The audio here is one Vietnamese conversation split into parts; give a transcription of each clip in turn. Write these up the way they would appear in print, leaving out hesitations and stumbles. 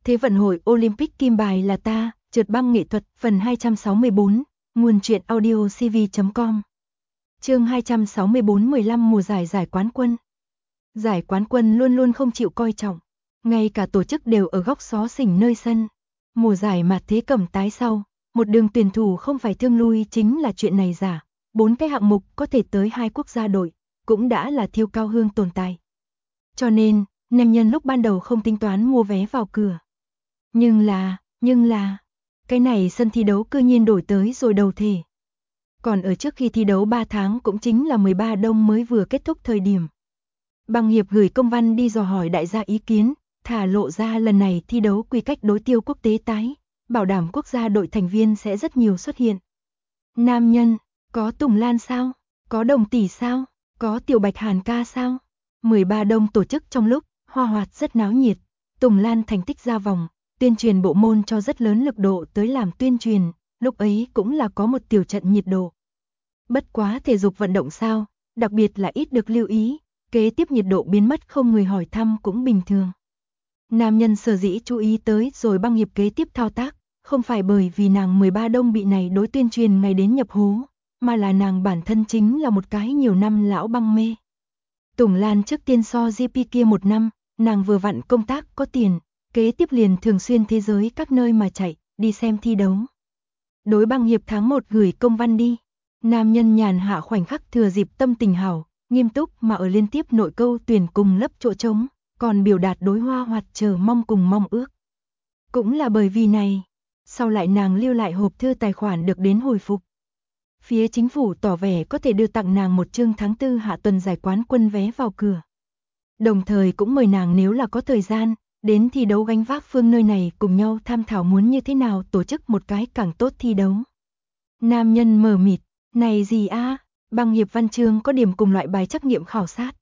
Thế vận hội Olympic kim bài là ta, trượt băng nghệ thuật, phần 264, nguồn truyện audio cv.com. Chương 264 15 mùa giải quán quân. Giải quán quân luôn luôn không chịu coi trọng, ngay cả tổ chức đều ở góc xó xỉnh nơi sân. Mùa giải mà thế cẩm tái sau, một đường tuyển thủ không phải thương lui chính là chuyện này giả. 4 cái hạng mục có thể tới 2 quốc gia đội, cũng đã là thiêu cao hương tồn tại. Cho nên, nem nhân lúc ban đầu không tính toán mua vé vào cửa. Nhưng là, cái này sân thi đấu cư nhiên đổi tới rồi đầu thể. Còn ở trước khi thi đấu 3 tháng cũng chính là 13 đông mới vừa kết thúc thời điểm. Băng hiệp gửi công văn đi dò hỏi đại gia ý kiến, thả lộ ra lần này thi đấu quy cách đối tiêu quốc tế tái, bảo đảm quốc gia đội thành viên sẽ rất nhiều xuất hiện. Nam nhân, có Tùng Lan sao? Có Đồng Tỷ sao? Có Tiểu Bạch Hàn ca sao? 13 đông tổ chức trong lúc, hoa hoạt rất náo nhiệt, Tùng Lan thành tích ra vòng, tuyên truyền bộ môn cho rất lớn lực độ tới làm tuyên truyền, lúc ấy cũng là có một tiểu trận nhiệt độ. Bất quá thể dục vận động sao, đặc biệt là ít được lưu ý, kế tiếp nhiệt độ biến mất không người hỏi thăm cũng bình thường. Nam nhân sở dĩ chú ý tới rồi băng hiệp kế tiếp thao tác, không phải bởi vì nàng 13 đông bị này đối tuyên truyền ngày đến nhập hố, mà là nàng bản thân chính là một cái nhiều năm lão băng mê. Tùng Lan trước tiên so GP kia 1 năm, nàng vừa vặn công tác có tiền, kế tiếp liền thường xuyên thế giới các nơi mà chạy, đi xem thi đấu. Đối băng hiệp tháng 1 gửi công văn đi, nam nhân nhàn hạ khoảnh khắc thừa dịp tâm tình hảo, nghiêm túc mà ở liên tiếp nội câu tuyển cùng lấp chỗ trống, còn biểu đạt đối hoa hoạt chờ mong cùng mong ước. Cũng là bởi vì này, sau lại nàng lưu lại hộp thư tài khoản được đến hồi phục. Phía chính phủ tỏ vẻ có thể đưa tặng nàng một chương tháng 4 hạ tuần giải quán quân vé vào cửa. Đồng thời cũng mời nàng nếu là có thời gian, đến thi đấu gánh vác phương nơi này cùng nhau tham thảo muốn như thế nào tổ chức một cái càng tốt thi đấu. Nam nhân mờ mịt, này gì a? Băng hiệp văn chương có điểm cùng loại bài trắc nghiệm khảo sát.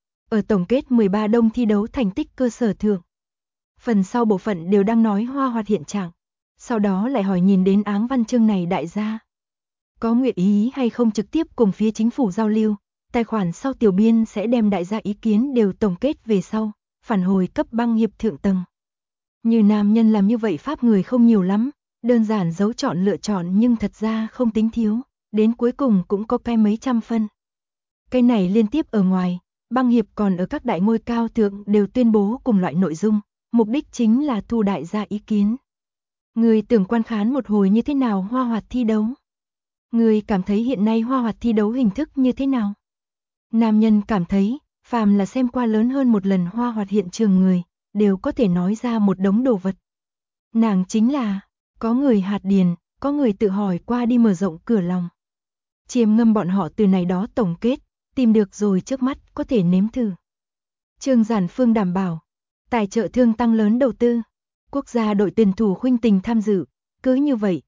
Ở tổng kết 13 đông thi đấu thành tích cơ sở thượng. Phần sau bộ phận đều đang nói hoa hoạt hiện trạng. Sau đó lại hỏi nhìn đến áng văn chương này đại gia. Có nguyện ý hay không trực tiếp cùng phía chính phủ giao lưu, tài khoản sau tiểu biên sẽ đem đại gia ý kiến đều tổng kết về sau, phản hồi cấp băng hiệp thượng tầng. Như nam nhân làm như vậy pháp người không nhiều lắm, đơn giản dấu chọn lựa chọn nhưng thật ra không tính thiếu, đến cuối cùng cũng có cái mấy trăm phân. Cái này liên tiếp ở ngoài, băng hiệp còn ở các đại ngôi cao thượng đều tuyên bố cùng loại nội dung, mục đích chính là thu đại gia ý kiến. Người tưởng quan khán một hồi như thế nào hoa hoạt thi đấu? Người cảm thấy hiện nay hoa hoạt thi đấu hình thức như thế nào? Nam nhân cảm thấy, phàm là xem qua lớn hơn một lần hoa hoạt hiện trường người, đều có thể nói ra một đống đồ vật. Nàng chính là, có người hạt điền, có người tự hỏi qua đi mở rộng cửa lòng. Chiêm ngâm bọn họ từ này đó tổng kết, tìm được rồi trước mắt có thể nếm thử. Trương Giản Phương đảm bảo, tài trợ thương tăng lớn đầu tư, quốc gia đội tuyển thủ khuynh tình tham dự, cứ như vậy,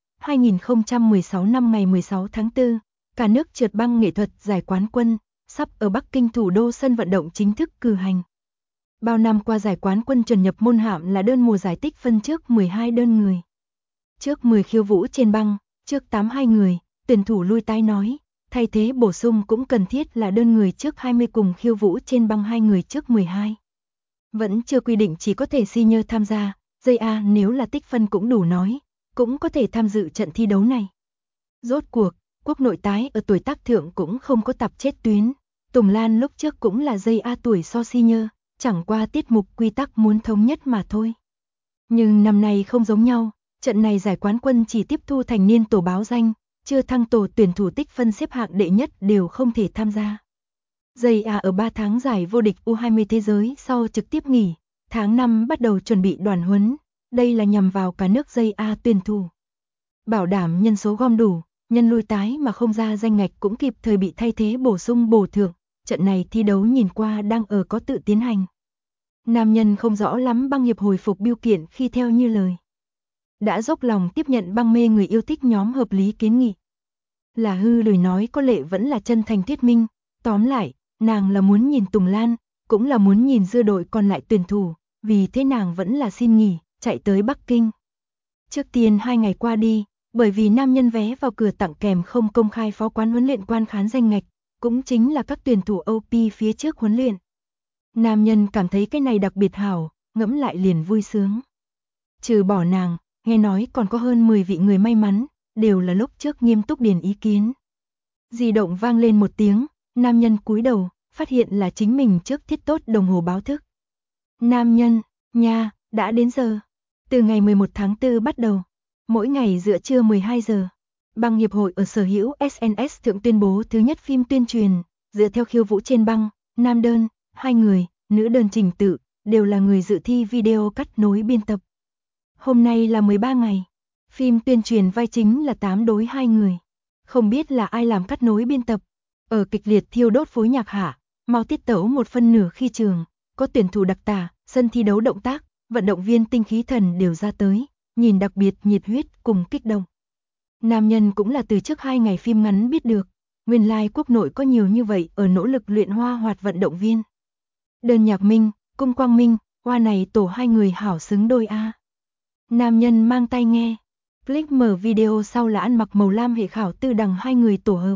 2016 năm ngày 16 tháng 4, cả nước trượt băng nghệ thuật giải quán quân, sắp ở Bắc Kinh thủ đô sân vận động chính thức cử hành. Bao năm qua giải quán quân chuẩn nhập môn hạm là đơn mùa giải tích phân trước 12 đơn người. Trước 10 khiêu vũ trên băng, trước 82 người, tuyển thủ lui tái nói, thay thế bổ sung cũng cần thiết là đơn người trước 20 cùng khiêu vũ trên băng 2 người trước 12. Vẫn chưa quy định chỉ có thể senior tham gia, JA nếu là tích phân cũng đủ nói, cũng có thể tham dự trận thi đấu này. Rốt cuộc, quốc nội tái ở tuổi tác thượng cũng không có tập chết tuyến, Tùng Lan lúc trước cũng là JA tuổi so senior, chẳng qua tiết mục quy tắc muốn thống nhất mà thôi. Nhưng năm nay không giống nhau, trận này giải quán quân chỉ tiếp thu thành niên tổ báo danh, chưa thăng tổ tuyển thủ tích phân xếp hạng đệ nhất đều không thể tham gia. JA ở 3 tháng giải vô địch U20 thế giới sau trực tiếp nghỉ, tháng 5 bắt đầu chuẩn bị đoàn huấn, đây là nhằm vào cả nước JA tuyển thủ. Bảo đảm nhân số gom đủ, nhân lui tái mà không ra danh ngạch cũng kịp thời bị thay thế bổ sung bổ thưởng, trận này thi đấu nhìn qua đang ở có tự tiến hành. Nam nhân không rõ lắm băng hiệp hồi phục biêu kiện khi theo như lời. Đã dốc lòng tiếp nhận băng mê người yêu thích nhóm hợp lý kiến nghị. Là hư lời nói có lệ vẫn là chân thành thuyết minh, tóm lại, nàng là muốn nhìn Tùng Lan, cũng là muốn nhìn dư đội còn lại tuyển thủ, vì thế nàng vẫn là xin nghỉ, chạy tới Bắc Kinh. Trước tiên 2 ngày qua đi, bởi vì nam nhân vé vào cửa tặng kèm không công khai phó quán huấn luyện quan khán danh ngạch, cũng chính là các tuyển thủ OP phía trước huấn luyện. Nam nhân cảm thấy cái này đặc biệt hảo, ngẫm lại liền vui sướng. Trừ bỏ nàng, nghe nói còn có hơn 10 vị người may mắn, đều là lúc trước nghiêm túc điền ý kiến. Di động vang lên một tiếng, nam nhân cúi đầu, phát hiện là chính mình trước thiết tốt đồng hồ báo thức. Nam nhân, nha, đã đến giờ. Từ ngày 11 tháng 4 bắt đầu, mỗi ngày giữa trưa 12 giờ, băng hiệp hội ở sở hữu SNS thượng tuyên bố thứ nhất phim tuyên truyền, dựa theo khiêu vũ trên băng, nam đơn, 2 người, nữ đơn trình tự, đều là người dự thi video cắt nối biên tập. Hôm nay là 13 ngày, phim tuyên truyền vai chính là 8 đối 2 người. Không biết là ai làm cắt nối biên tập, ở kịch liệt thiêu đốt phối nhạc hạ, mau tiết tấu 1/2 khi trường, có tuyển thủ đặc tả, sân thi đấu động tác, vận động viên tinh khí thần đều ra tới, nhìn đặc biệt nhiệt huyết cùng kích động. Nam nhân cũng là từ trước 2 ngày phim ngắn biết được, nguyên lai quốc nội có nhiều như vậy ở nỗ lực luyện hoa hoạt vận động viên. Đơn Nhạc Minh, Cung Quang Minh, hoa này tổ 2 người hảo xứng đôi a. Nam nhân mang tai nghe, click mở video sau là ăn mặc màu lam hệ khảo tư đằng 2 người tổ hợp.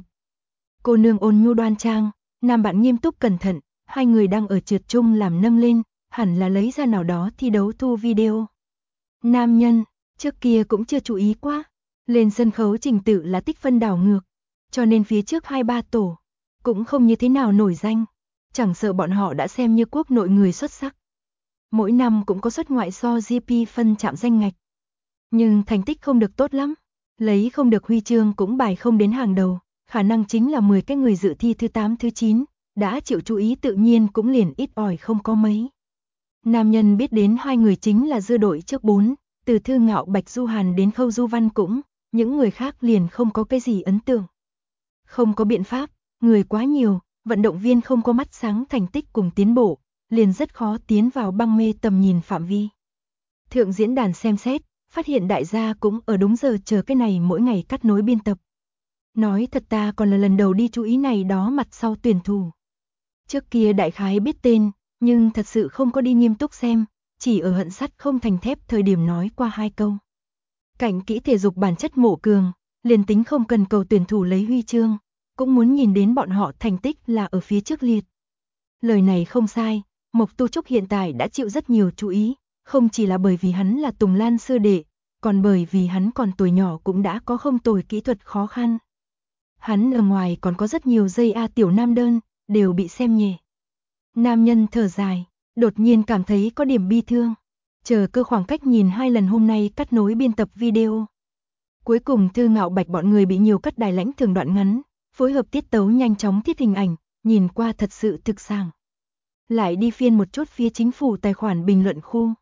Cô nương ôn nhu đoan trang, nam bạn nghiêm túc cẩn thận, 2 người đang ở trượt chung làm nâng lên, hẳn là lấy ra nào đó thi đấu thu video. Nam nhân, trước kia cũng chưa chú ý quá, lên sân khấu trình tự là tích phân đảo ngược, cho nên phía trước 2-3 tổ, cũng không như thế nào nổi danh, chẳng sợ bọn họ đã xem như quốc nội người xuất sắc. Mỗi năm cũng có xuất ngoại so GP phân chạm danh ngạch. Nhưng thành tích không được tốt lắm, lấy không được huy chương cũng bài không đến hàng đầu, khả năng chính là 10 cái người dự thi thứ 8 thứ 9, đã chịu chú ý tự nhiên cũng liền ít ỏi không có mấy. Nam nhân biết đến 2 người chính là dưa đội trước 4, từ Thư Ngạo Bạch Du Hàn đến Khâu Du Văn cũng, những người khác liền không có cái gì ấn tượng. Không có biện pháp, người quá nhiều, vận động viên không có mắt sáng thành tích cùng tiến bộ, liền rất khó tiến vào băng mê tầm nhìn phạm vi. Thượng diễn đàn xem xét, phát hiện đại gia cũng ở đúng giờ chờ cái này mỗi ngày cắt nối biên tập. Nói thật ta còn là lần đầu đi chú ý này đó mặt sau tuyển thủ. Trước kia đại khái biết tên, nhưng thật sự không có đi nghiêm túc xem, chỉ ở hận sắt không thành thép thời điểm nói qua 2 câu. Cảnh kỹ thể dục bản chất mộ cường, liền tính không cần cầu tuyển thủ lấy huy chương, cũng muốn nhìn đến bọn họ thành tích là ở phía trước liệt. Lời này không sai, Mộc Tu Trúc hiện tại đã chịu rất nhiều chú ý, không chỉ là bởi vì hắn là Tùng Lan sư đệ, còn bởi vì hắn còn tuổi nhỏ cũng đã có không tồi kỹ thuật khó khăn. Hắn ở ngoài còn có rất nhiều giây tiểu nam đơn, đều bị xem nhẹ. Nam nhân thở dài, đột nhiên cảm thấy có điểm bi thương. Chờ cơ khoảng cách nhìn 2 lần hôm nay cắt nối biên tập video. Cuối cùng Thư Ngạo Bạch bọn người bị nhiều cắt đài lãnh thường đoạn ngắn, phối hợp tiết tấu nhanh chóng thiết hình ảnh, nhìn qua thật sự thực sảng. Lại đi phiên một chút phía chính phủ tài khoản bình luận khu.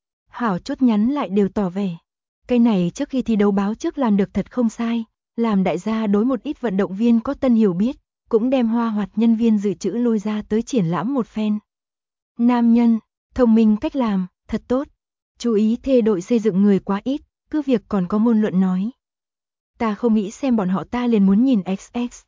Hảo chút nhắn lại đều tỏ vẻ. Cái này trước khi thi đấu báo trước làm được thật không sai, làm đại gia đối một ít vận động viên có tân hiểu biết, cũng đem hoa hoạt nhân viên dự trữ lôi ra tới triển lãm một phen. Nam nhân, thông minh cách làm, thật tốt. Chú ý thê đội xây dựng người quá ít, cứ việc còn có ngôn luận nói. Ta không nghĩ xem bọn họ ta liền muốn nhìn XX.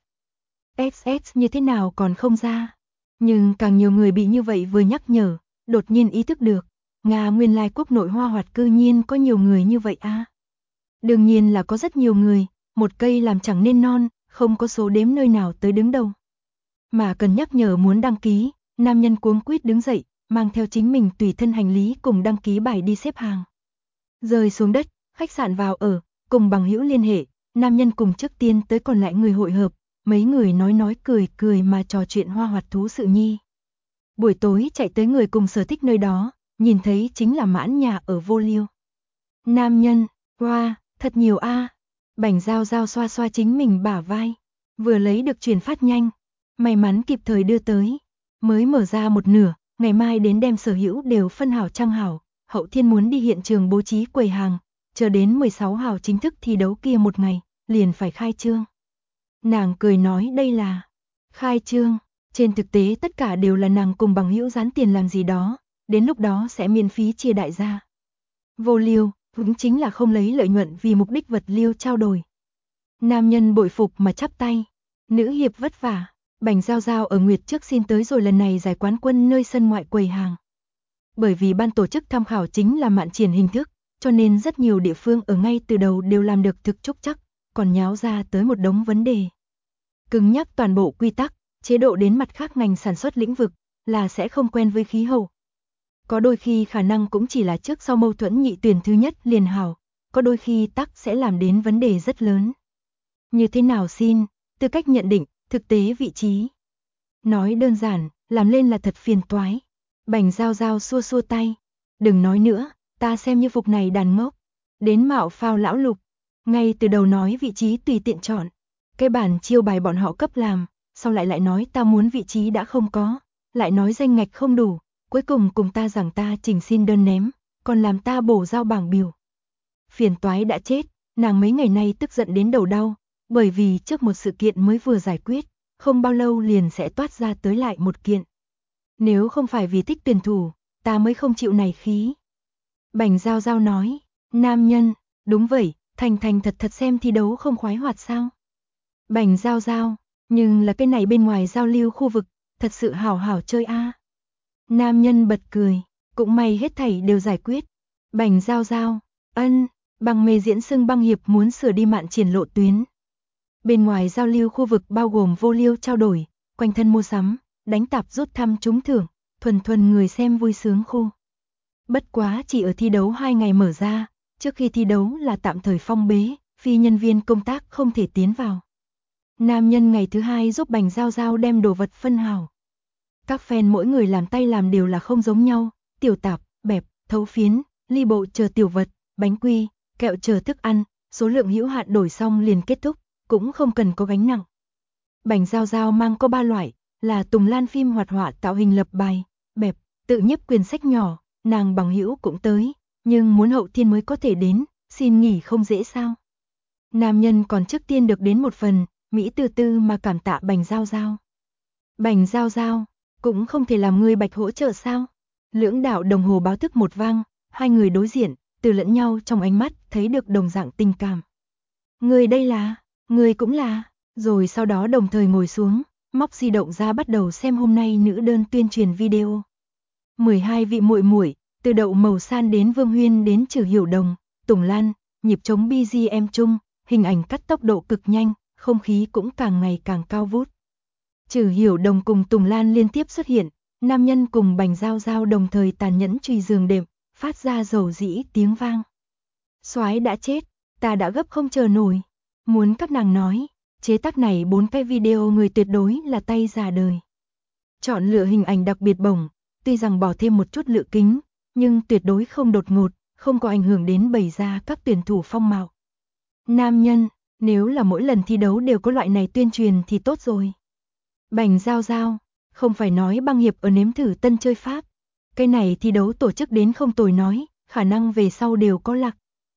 XX như thế nào còn không ra. Nhưng càng nhiều người bị như vậy vừa nhắc nhở, đột nhiên ý thức được, Nga nguyên lai quốc nội hoa hoạt cư nhiên có nhiều người như vậy a. Đương nhiên là có rất nhiều người, một cây làm chẳng nên non, không có số đếm nơi nào tới đứng đầu. Mà cần nhắc nhở muốn đăng ký, nam nhân cuống quýt đứng dậy, mang theo chính mình tùy thân hành lý cùng đăng ký bài đi xếp hàng. Rơi xuống đất, khách sạn vào ở, cùng bằng hữu liên hệ, nam nhân cùng trước tiên tới còn lại người hội hợp, mấy người nói cười cười mà trò chuyện hoa hoạt thú sự nhi. Buổi tối chạy tới người cùng sở thích nơi đó, nhìn thấy chính là Mãn Nhà ở Vô Liêu. Nam nhân, wow, thật nhiều a. Bảnh Giao Giao xoa xoa chính mình bả vai, vừa lấy được truyền phát nhanh, may mắn kịp thời đưa tới, mới mở ra một nửa, ngày mai đến đem sở hữu đều phân hảo trang hảo, Hậu Thiên muốn đi hiện trường bố trí quầy hàng, chờ đến 16 hảo chính thức thi đấu kia một ngày, liền phải khai trương. Nàng cười nói đây là khai trương, trên thực tế tất cả đều là nàng cùng bằng hữu dán tiền làm gì đó, đến lúc đó sẽ miễn phí chia đại gia. Vô Liêu, cũng chính là không lấy lợi nhuận vì mục đích vật liêu trao đổi. Nam nhân bội phục mà chắp tay, nữ hiệp vất vả, Bảnh Giao Giao ở Nguyệt trước xin tới rồi lần này giải quán quân nơi sân ngoại quầy hàng. Bởi vì ban tổ chức tham khảo chính là mạn triển hình thức, cho nên rất nhiều địa phương ở ngay từ đầu đều làm được thực trúc chắc, còn nháo ra tới một đống vấn đề. Cứng nhắc toàn bộ quy tắc, chế độ đến mặt khác ngành sản xuất lĩnh vực, là sẽ không quen với khí hậu. Có đôi khi khả năng cũng chỉ là trước sau mâu thuẫn nhị tuyển thứ nhất liền hảo, có đôi khi tắc sẽ làm đến vấn đề rất lớn. Như thế nào xin, tư cách nhận định, thực tế vị trí. Nói đơn giản, làm lên là thật phiền toái. Bành Giao Giao xua xua tay. Đừng nói nữa, ta xem như phục này đàn ngốc. Đến mạo phao lão Lục. Ngay từ đầu nói vị trí tùy tiện chọn. Cái bản chiêu bài bọn họ cấp làm, sau lại nói ta muốn vị trí đã không có. Lại nói danh ngạch không đủ, cuối cùng ta rằng ta trình xin đơn ném, còn làm ta bổ giao bảng biểu. Phiền toái đã chết, nàng mấy ngày nay tức giận đến đầu đau, bởi vì trước một sự kiện mới vừa giải quyết, không bao lâu liền sẽ toát ra tới lại một kiện. Nếu không phải vì thích tuyển thủ, ta mới không chịu này khí. Bành Giao Giao nói, nam nhân, đúng vậy, thành thật thật xem thi đấu không khoái hoạt sao. Bành Giao Giao, nhưng là cái này bên ngoài giao lưu khu vực, thật sự hảo hảo chơi a. Nam nhân bật cười, cũng may hết thảy đều giải quyết. Bành Giao Giao, ân, bằng mê diễn xưng băng hiệp muốn sửa đi mạn triển lộ tuyến. Bên ngoài giao lưu khu vực bao gồm vô liêu trao đổi, quanh thân mua sắm, đánh tạp rút thăm trúng thưởng, thuần người xem vui sướng khu. Bất quá chỉ ở thi đấu 2 ngày mở ra, trước khi thi đấu là tạm thời phong bế, phi nhân viên công tác không thể tiến vào. Nam nhân ngày thứ 2 giúp Bành Giao Giao đem đồ vật phân hảo. Các fan mỗi người làm tay làm đều là không giống nhau, tiểu tạp, bẹp, thấu phiến, ly bộ chờ tiểu vật, bánh quy, kẹo chờ thức ăn, số lượng hữu hạn đổi xong liền kết thúc, cũng không cần có gánh nặng. Bành Giao Giao mang có 3 loại, là Tùng Lan phim hoạt họa tạo hình lập bài, bẹp, tự nhiếp quyển sách nhỏ, nàng bằng hữu cũng tới, nhưng muốn hậu thiên mới có thể đến, xin nghỉ không dễ sao. Nam nhân còn trước tiên được đến một phần, Mỹ từ từ mà cảm tạ Bành Giao Giao. Bành Giao Giao, cũng không thể làm người bạch hỗ trợ sao. Lưỡng đạo đồng hồ báo thức một vang, hai người đối diện, từ lẫn nhau trong ánh mắt thấy được đồng dạng tình cảm. Người đây là, người cũng là, rồi sau đó đồng thời ngồi xuống, móc di động ra bắt đầu xem hôm nay nữ đơn tuyên truyền video. 12 vị muội muội, từ Đậu Màu San đến Vương Huyên đến Trử Hiểu Đồng, Tùng Lan, nhịp trống BGM chung, hình ảnh cắt tốc độ cực nhanh, không khí cũng càng ngày càng cao vút. Trử Hiểu Đồng cùng Tùng Lan liên tiếp xuất hiện, nam nhân cùng Bành Giao Giao đồng thời tàn nhẫn truy giường đệm, phát ra dầu dĩ tiếng vang. Soái đã chết, ta đã gấp không chờ nổi. Muốn các nàng nói, chế tác này 4 cái video người tuyệt đối là tay già đời. Chọn lựa hình ảnh đặc biệt bổng, tuy rằng bỏ thêm một chút lựa kính, nhưng tuyệt đối không đột ngột, không có ảnh hưởng đến bày ra các tuyển thủ phong mạo. Nam nhân, nếu là mỗi lần thi đấu đều có loại này tuyên truyền thì tốt rồi. Bành Giao Giao, không phải nói băng hiệp ở nếm thử tân chơi pháp. Cái này thi đấu tổ chức đến không tồi nói, khả năng về sau đều có lạc.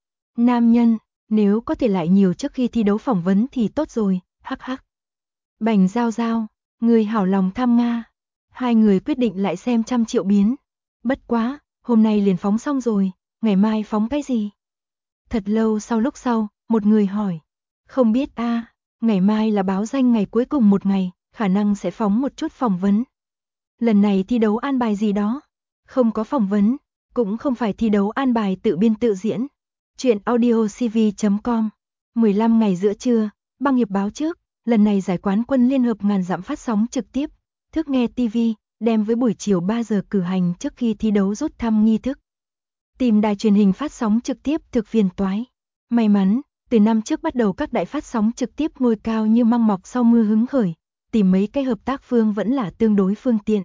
Nam nhân, nếu có thể lại nhiều trước khi thi đấu phỏng vấn thì tốt rồi, hắc hắc. Bành Giao Giao, người hảo lòng tham Nga. Hai người quyết định lại xem 100 triệu biến. Bất quá, hôm nay liền phóng xong rồi, ngày mai phóng cái gì? Thật lâu lúc sau, một người hỏi. Không biết a, ngày mai là báo danh ngày cuối cùng một ngày, khả năng sẽ phóng một chút phỏng vấn. Lần này thi đấu an bài gì đó? Không có phỏng vấn, cũng không phải thi đấu an bài tự biên tự diễn. Chuyện audiocv.com 15 ngày giữa trưa, băng hiệp báo trước, lần này giải quán quân liên hợp ngàn dặm phát sóng trực tiếp, thức nghe TV, đem với buổi chiều 3 giờ cử hành trước khi thi đấu rút thăm nghi thức. Tìm đài truyền hình phát sóng trực tiếp thực phiền toái. May mắn, từ năm trước bắt đầu các đại phát sóng trực tiếp ngôi cao như măng mọc sau mưa hứng khởi, tìm mấy cái hợp tác phương vẫn là tương đối phương tiện.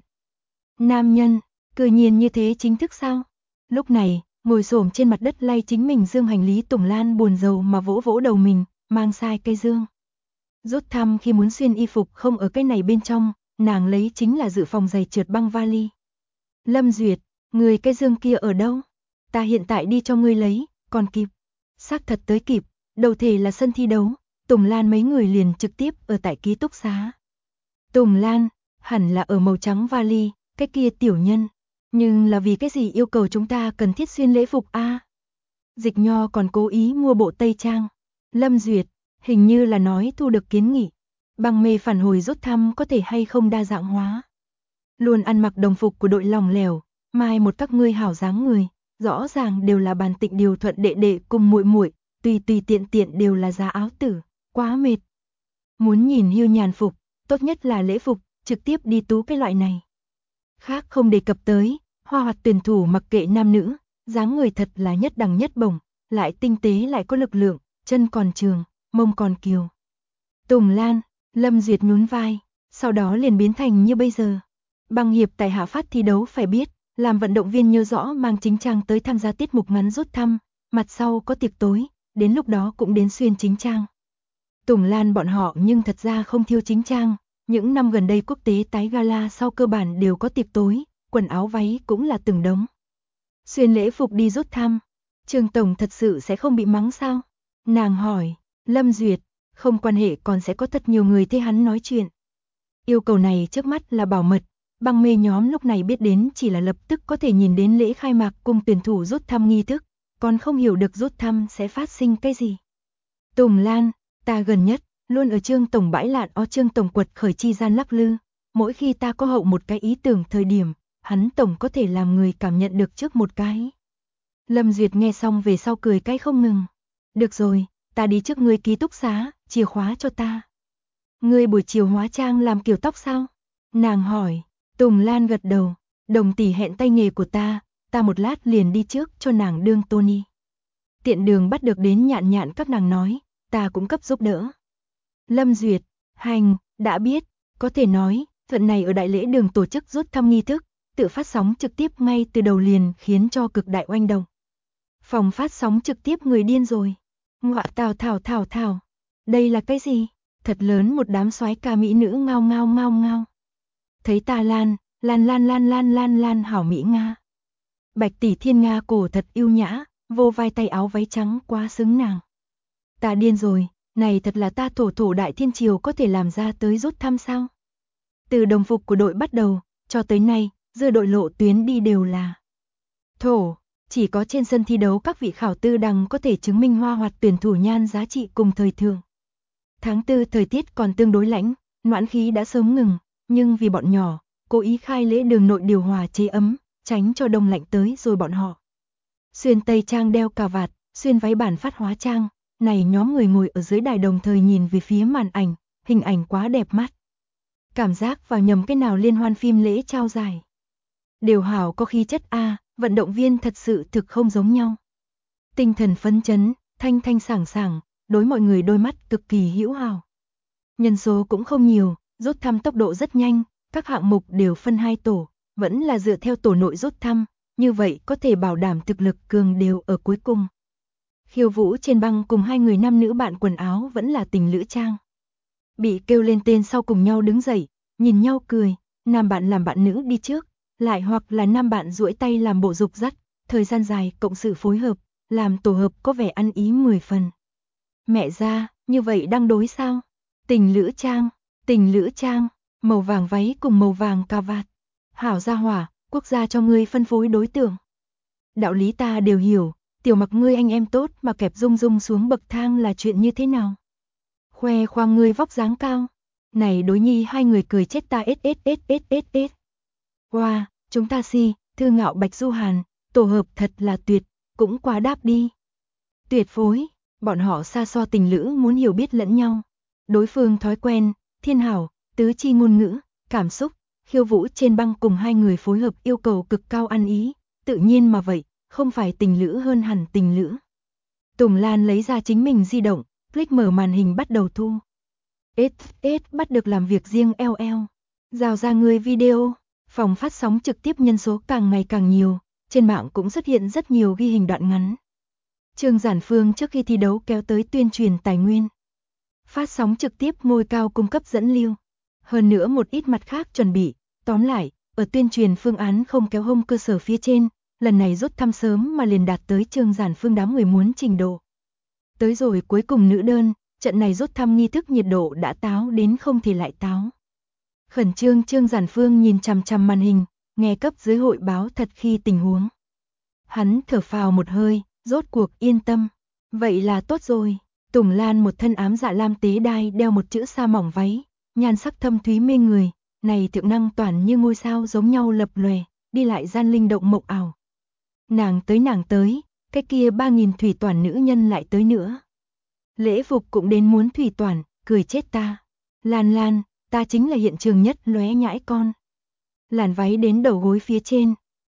Nam nhân, cười nhiên như thế chính thức sao? Lúc này, ngồi xổm trên mặt đất lay chính mình dương hành lý Tùng Lan buồn rầu mà vỗ vỗ đầu mình, mang sai cây dương. Rút thăm khi muốn xuyên y phục không ở cái này bên trong, nàng lấy chính là dự phòng giày trượt băng vali. Lâm Duyệt, người cái dương kia ở đâu? Ta hiện tại đi cho ngươi lấy, còn kịp. Xác thật tới kịp, đầu thể là sân thi đấu, Tùng Lan mấy người liền trực tiếp ở tại ký túc xá. Tùng Lan, hẳn là ở màu trắng vali, cái kia tiểu nhân. Nhưng là vì cái gì yêu cầu chúng ta cần thiết xuyên lễ phục a? Dịch Nho còn cố ý mua bộ tây trang. Lâm Duyệt, hình như là nói thu được kiến nghị. Băng mê phản hồi rút thăm có thể hay không đa dạng hóa. Luôn ăn mặc đồng phục của đội lòng lẻo, mai một các ngươi hảo dáng người, rõ ràng đều là bàn tịnh điều thuận đệ đệ cùng muội muội, tùy tiện đều là giá áo tử, quá mệt. Muốn nhìn hưu nhàn phục, tốt nhất là lễ phục, trực tiếp đi tú cái loại này. Khác không đề cập tới, Hoa hoạt tuyển thủ mặc kệ nam nữ, dáng người thật là nhất đẳng nhất bổng, lại tinh tế lại có lực lượng, chân còn trường, mông còn kiều. Tùng Lan, Lâm Duyệt nhún vai, sau đó liền biến thành như bây giờ. Băng hiệp tại hạ phát thi đấu phải biết, làm vận động viên nhớ rõ mang chính trang tới tham gia tiết mục ngắn rút thăm, mặt sau có tiệc tối, đến lúc đó cũng đến xuyên chính trang. Tùng Lan bọn họ nhưng thật ra không thiếu chính trang, những năm gần đây quốc tế tái gala sau cơ bản đều có tiệc tối, quần áo váy cũng là từng đống. Xuyên lễ phục đi rút thăm, Trương Tổng thật sự sẽ không bị mắng sao? Nàng hỏi, Lâm Duyệt, không quan hệ còn sẽ có thật nhiều người thế hắn nói chuyện. Yêu cầu này trước mắt là bảo mật, băng mê nhóm lúc này biết đến chỉ là lập tức có thể nhìn đến lễ khai mạc cùng tuyển thủ rút thăm nghi thức, còn không hiểu được rút thăm sẽ phát sinh cái gì. Tùng Lan, ta gần nhất, luôn ở Trương Tổng bãi lạn Trương Tổng quật khởi chi gian lắc lư, mỗi khi ta có hậu một cái ý tưởng thời điểm, hắn Tổng có thể làm người cảm nhận được trước một cái. Lâm Duyệt nghe xong về sau cười cái không ngừng. Được rồi, ta đi trước ngươi ký túc xá, chìa khóa cho ta. Ngươi buổi chiều hóa trang làm kiểu tóc sao? Nàng hỏi. Tùng Lan gật đầu, đồng tỷ hẹn tay nghề của ta một lát liền đi trước cho nàng đương Tony. Tiện đường bắt được đến Nhạn Nhạn các nàng nói, ta cũng cấp giúp đỡ. Lâm Duyệt, hành, đã biết, có thể nói, thuận này ở đại lễ đường tổ chức rút thăm nghi thức, tự phát sóng trực tiếp ngay từ đầu liền khiến cho cực đại oanh động. Phòng phát sóng trực tiếp người điên rồi. Ngọa thảo, đây là cái gì? Thật lớn một đám soái ca mỹ nữ ngao ngao. Thấy ta lan hảo mỹ Nga. Bạch tỷ thiên Nga cổ thật yêu nhã, vô vai tay áo váy trắng quá xứng nàng. Ta điên rồi, này thật là ta thổ đại thiên triều có thể làm ra tới rút thăm sao? Từ đồng phục của đội bắt đầu, cho tới nay, dư đội lộ tuyến đi đều là thổ, chỉ có trên sân thi đấu các vị khảo tư đằng có thể chứng minh hoa hoạt tuyển thủ nhan giá trị cùng thời thượng. Tháng 4 thời tiết còn tương đối lạnh, noãn khí đã sớm ngừng, nhưng vì bọn nhỏ, cố ý khai lễ đường nội điều hòa chế ấm, tránh cho đông lạnh tới rồi bọn họ. Xuyên tây trang đeo cà vạt, xuyên váy bản phát hóa trang, này nhóm người ngồi ở dưới đài đồng thời nhìn về phía màn ảnh, hình ảnh quá đẹp mắt. Cảm giác vào nhầm cái nào liên hoan phim lễ trao giải. Đều hảo có khí chất A, vận động viên thật sự thực không giống nhau. Tinh thần phấn chấn, thanh sảng, đối mọi người đôi mắt cực kỳ hữu hảo. Nhân số cũng không nhiều, rút thăm tốc độ rất nhanh, các hạng mục đều phân 2 tổ, vẫn là dựa theo tổ nội rút thăm, như vậy có thể bảo đảm thực lực cường đều ở cuối cùng. Khiêu vũ trên băng cùng 2 người nam nữ bạn quần áo vẫn là tình lữ trang. Bị kêu lên tên sau cùng nhau đứng dậy, nhìn nhau cười, nam bạn làm bạn nữ đi trước, lại hoặc là nam bạn duỗi tay làm bộ dục dắt, thời gian dài cộng sự phối hợp, làm tổ hợp có vẻ ăn ý 10 phần. Mẹ ra, như vậy đang đối sao? Tình lữ trang, màu vàng váy cùng màu vàng cà vạt. Hảo gia hỏa, quốc gia cho ngươi phân phối đối tượng. Đạo lý ta đều hiểu, tiểu mặc ngươi anh em tốt mà kẹp rung xuống bậc thang là chuyện như thế nào? Khoe khoang ngươi vóc dáng cao. Này đối nhi 2 người cười chết ta ết. Wow, chúng ta Thư Ngạo Bạch Du Hàn, tổ hợp thật là tuyệt, cũng quá đáp đi. Tuyệt phối, bọn họ xa so tình lữ muốn hiểu biết lẫn nhau. Đối phương thói quen, thiên hảo, tứ chi ngôn ngữ, cảm xúc, khiêu vũ trên băng cùng 2 người phối hợp yêu cầu cực cao ăn ý, tự nhiên mà vậy, không phải tình lữ hơn hẳn tình lữ. Tùng Lan lấy ra chính mình di động, click mở màn hình bắt đầu thu. Bắt được làm việc riêng LL. Rào ra người video, phòng phát sóng trực tiếp nhân số càng ngày càng nhiều, trên mạng cũng xuất hiện rất nhiều ghi hình đoạn ngắn. Trương Giản Phương trước khi thi đấu kéo tới tuyên truyền tài nguyên. Phát sóng trực tiếp ngôi cao cung cấp dẫn lưu. Hơn nữa một ít mặt khác chuẩn bị, tóm lại, ở tuyên truyền phương án không kéo hông cơ sở phía trên, lần này rút thăm sớm mà liền đạt tới Trương Giản Phương đám người muốn trình độ. Tới rồi cuối cùng nữ đơn, trận này rút thăm nghi thức nhiệt độ đã táo đến không thể lại táo. Khẩn trương Trương Giản Phương nhìn chằm chằm màn hình, nghe cấp dưới hội báo thật khi tình huống. Hắn thở phào một hơi, rốt cuộc yên tâm. Vậy là tốt rồi. Tùng Lan một thân ám dạ lam tế đai đeo một chữ sa mỏng váy, nhan sắc thâm thúy mê người, này thượng năng toàn như ngôi sao giống nhau lập lòe, đi lại gian linh động mộng ảo. Nàng tới, cái kia 3000 thủy toàn nữ nhân lại tới nữa. Lễ phục cũng đến muốn thủy toàn, cười chết ta. Lan, ta chính là hiện trường nhất lóe nhãi con. Làn váy đến đầu gối phía trên,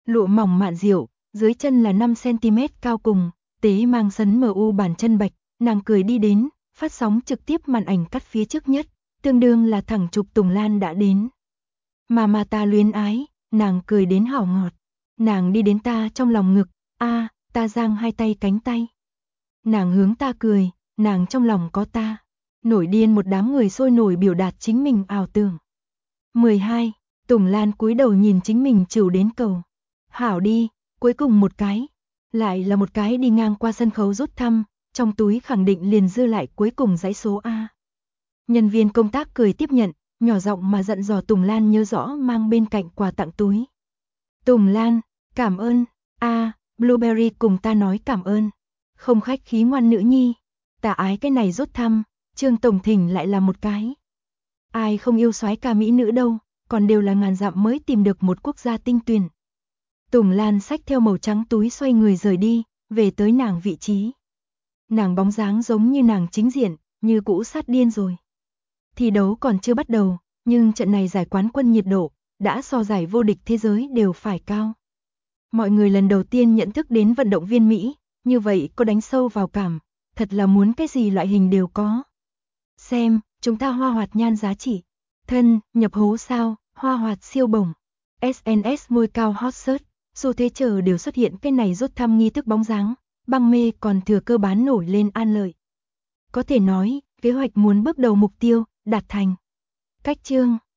Lụa mỏng mạn diệu, dưới chân là 5cm cao cùng, tế mang sấn MU bàn chân bạch, nàng cười đi đến, phát sóng trực tiếp màn ảnh cắt phía trước nhất, tương đương là thẳng chụp Tùng Lan đã đến. Mà ta luyến ái, nàng cười đến hảo ngọt, nàng đi đến ta trong lòng ngực, ta giang hai tay cánh tay. Nàng hướng ta cười, nàng trong lòng có ta. Nổi điên một đám người sôi nổi biểu đạt chính mình ảo tưởng. 12. Tùng Lan cúi đầu nhìn chính mình chịu đến cầu. Hảo đi, cuối cùng một cái. Lại là một cái đi ngang qua sân khấu rút thăm, trong túi khẳng định liền dư lại cuối cùng dãy số A. Nhân viên công tác cười tiếp nhận, nhỏ giọng mà dặn dò Tùng Lan nhớ rõ mang bên cạnh quà tặng túi. Tùng Lan, cảm ơn, Blueberry cùng ta nói cảm ơn. Không khách khí ngoan nữ nhi. Ta ái cái này rút thăm, Trương Tổng thỉnh lại là một cái. Ai không yêu soái ca mỹ nữ đâu, còn đều là ngàn dặm mới tìm được một quốc gia tinh tuyển. Tùng Lan xách theo màu trắng túi xoay người rời đi, về tới nàng vị trí. Nàng bóng dáng giống như nàng chính diện, như cũ sát điên rồi. Thi đấu còn chưa bắt đầu, nhưng trận này giải quán quân nhiệt độ, đã so giải vô địch thế giới đều phải cao. Mọi người lần đầu tiên nhận thức đến vận động viên Mỹ, như vậy có đánh sâu vào cảm, thật là muốn cái gì loại hình đều có. Xem, chúng ta hoa hoạt nhan giá trị. Thân, nhập hố sao, hoa hoạt siêu bổng. SNS môi cao hot search, xu thế chờ đều xuất hiện cái này rút thăm nghi thức bóng dáng, băng mê còn thừa cơ bán nổi lên an lợi. Có thể nói, kế hoạch muốn bước đầu mục tiêu, đạt thành. Cách chương